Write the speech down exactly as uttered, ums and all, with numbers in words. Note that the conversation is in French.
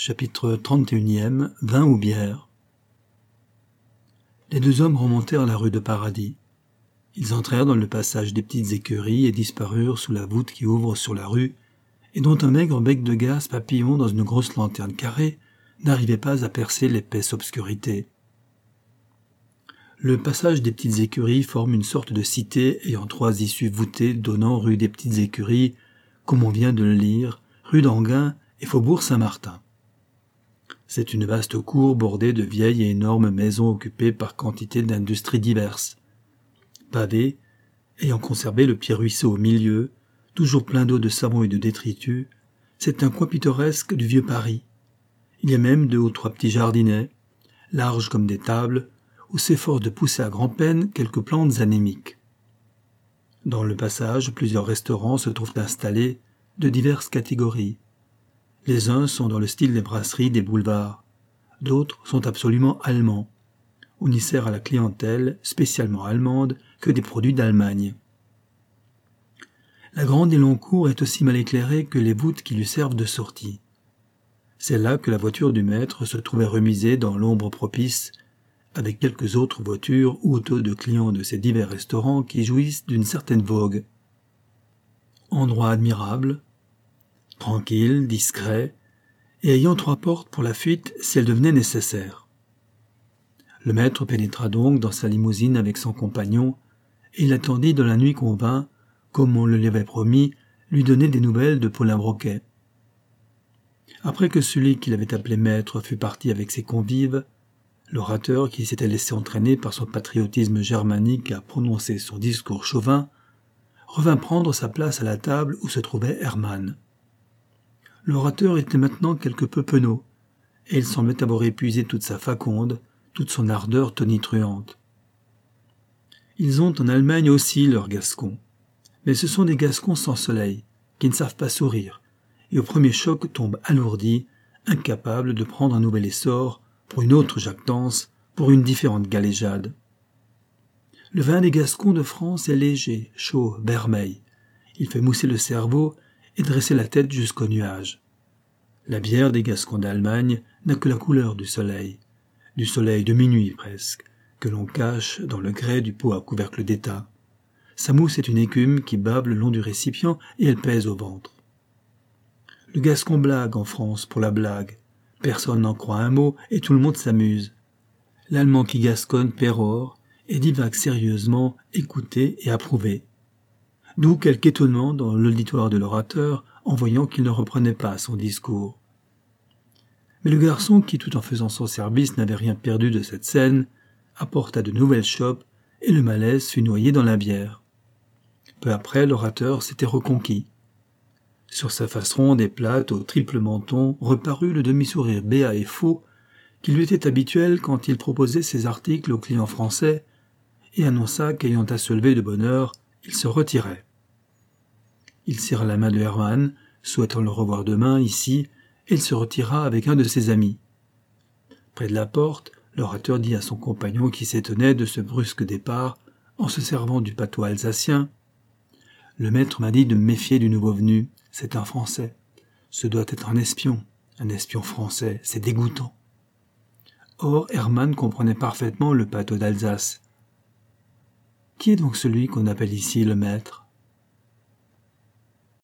Chapitre trente et un. Vin ou bière. Les deux hommes remontèrent la rue de Paradis. Ils entrèrent dans le passage des petites écuries et disparurent sous la voûte qui ouvre sur la rue et dont un maigre bec de gaz papillon dans une grosse lanterne carrée n'arrivait pas à percer l'épaisse obscurité. Le passage des petites écuries forme une sorte de cité ayant trois issues voûtées donnant rue des petites écuries, comme on vient de le lire, rue d'Anguin et faubourg Saint-Martin. C'est une vaste cour bordée de vieilles et énormes maisons occupées par quantité d'industries diverses. Pavées, ayant conservé le petit ruisseau au milieu, toujours plein d'eau de savon et de détritus, c'est un coin pittoresque du vieux Paris. Il y a même deux ou trois petits jardinets, larges comme des tables, où s'efforcent de pousser à grand-peine quelques plantes anémiques. Dans le passage, plusieurs restaurants se trouvent installés de diverses catégories. Les uns sont dans le style des brasseries des boulevards, d'autres sont absolument allemands. On y sert à la clientèle, spécialement allemande, que des produits d'Allemagne. La grande et longue cour est aussi mal éclairée que les voûtes qui lui servent de sortie. C'est là que la voiture du maître se trouvait remisée dans l'ombre propice, avec quelques autres voitures ou autos de clients de ces divers restaurants qui jouissent d'une certaine vogue. Endroit admirable, tranquille, discret, et ayant trois portes pour la fuite si elle devenait nécessaire. Le maître pénétra donc dans sa limousine avec son compagnon, et il attendit dans la nuit qu'on vint, comme on le lui avait promis, lui donner des nouvelles de Paulin Broquet. Après que celui qu'il avait appelé maître fut parti avec ses convives, l'orateur qui s'était laissé entraîner par son patriotisme germanique à prononcer son discours chauvin, revint prendre sa place à la table où se trouvait Hermann. L'orateur était maintenant quelque peu penaud, et il semblait avoir épuisé toute sa faconde, toute son ardeur tonitruante. Ils ont en Allemagne aussi leurs gascons, mais ce sont des gascons sans soleil, qui ne savent pas sourire, et au premier choc tombent alourdis, incapables de prendre un nouvel essor, pour une autre jactance, pour une différente galéjade. Le vin des Gascons de France est léger, chaud, vermeil. Il fait mousser le cerveau et dresser la tête jusqu'aux nuages. La bière des Gascons d'Allemagne n'a que la couleur du soleil, du soleil de minuit presque, que l'on cache dans le grès du pot à couvercle d'étain. Sa mousse est une écume qui bave le long du récipient et elle pèse au ventre. Le Gascon blague en France pour la blague. Personne n'en croit un mot et tout le monde s'amuse. L'Allemand qui gasconne pérore et divague sérieusement, écouté et approuvé. D'où quelque étonnement dans l'auditoire de l'orateur en voyant qu'il ne reprenait pas son discours. Mais le garçon qui, tout en faisant son service, n'avait rien perdu de cette scène, apporta de nouvelles chopes et le malaise fut noyé dans la bière. Peu après, l'orateur s'était reconquis. Sur sa face ronde et plate au triple menton reparut le demi-sourire béat et faux qui lui était habituel quand il proposait ses articles aux clients français et annonça qu'ayant à se lever de bonne heure, il se retirait. Il serra la main de Hermann, souhaitant le revoir demain ici, et il se retira avec un de ses amis. Près de la porte, l'orateur dit à son compagnon qui s'étonnait de ce brusque départ, en se servant du patois alsacien: « Le maître m'a dit de me méfier du nouveau venu. C'est un Français. Ce doit être un espion. Un espion français, c'est dégoûtant. » Or, Hermann comprenait parfaitement le patois d'Alsace. « Qui est donc celui qu'on appelle ici le maître ?»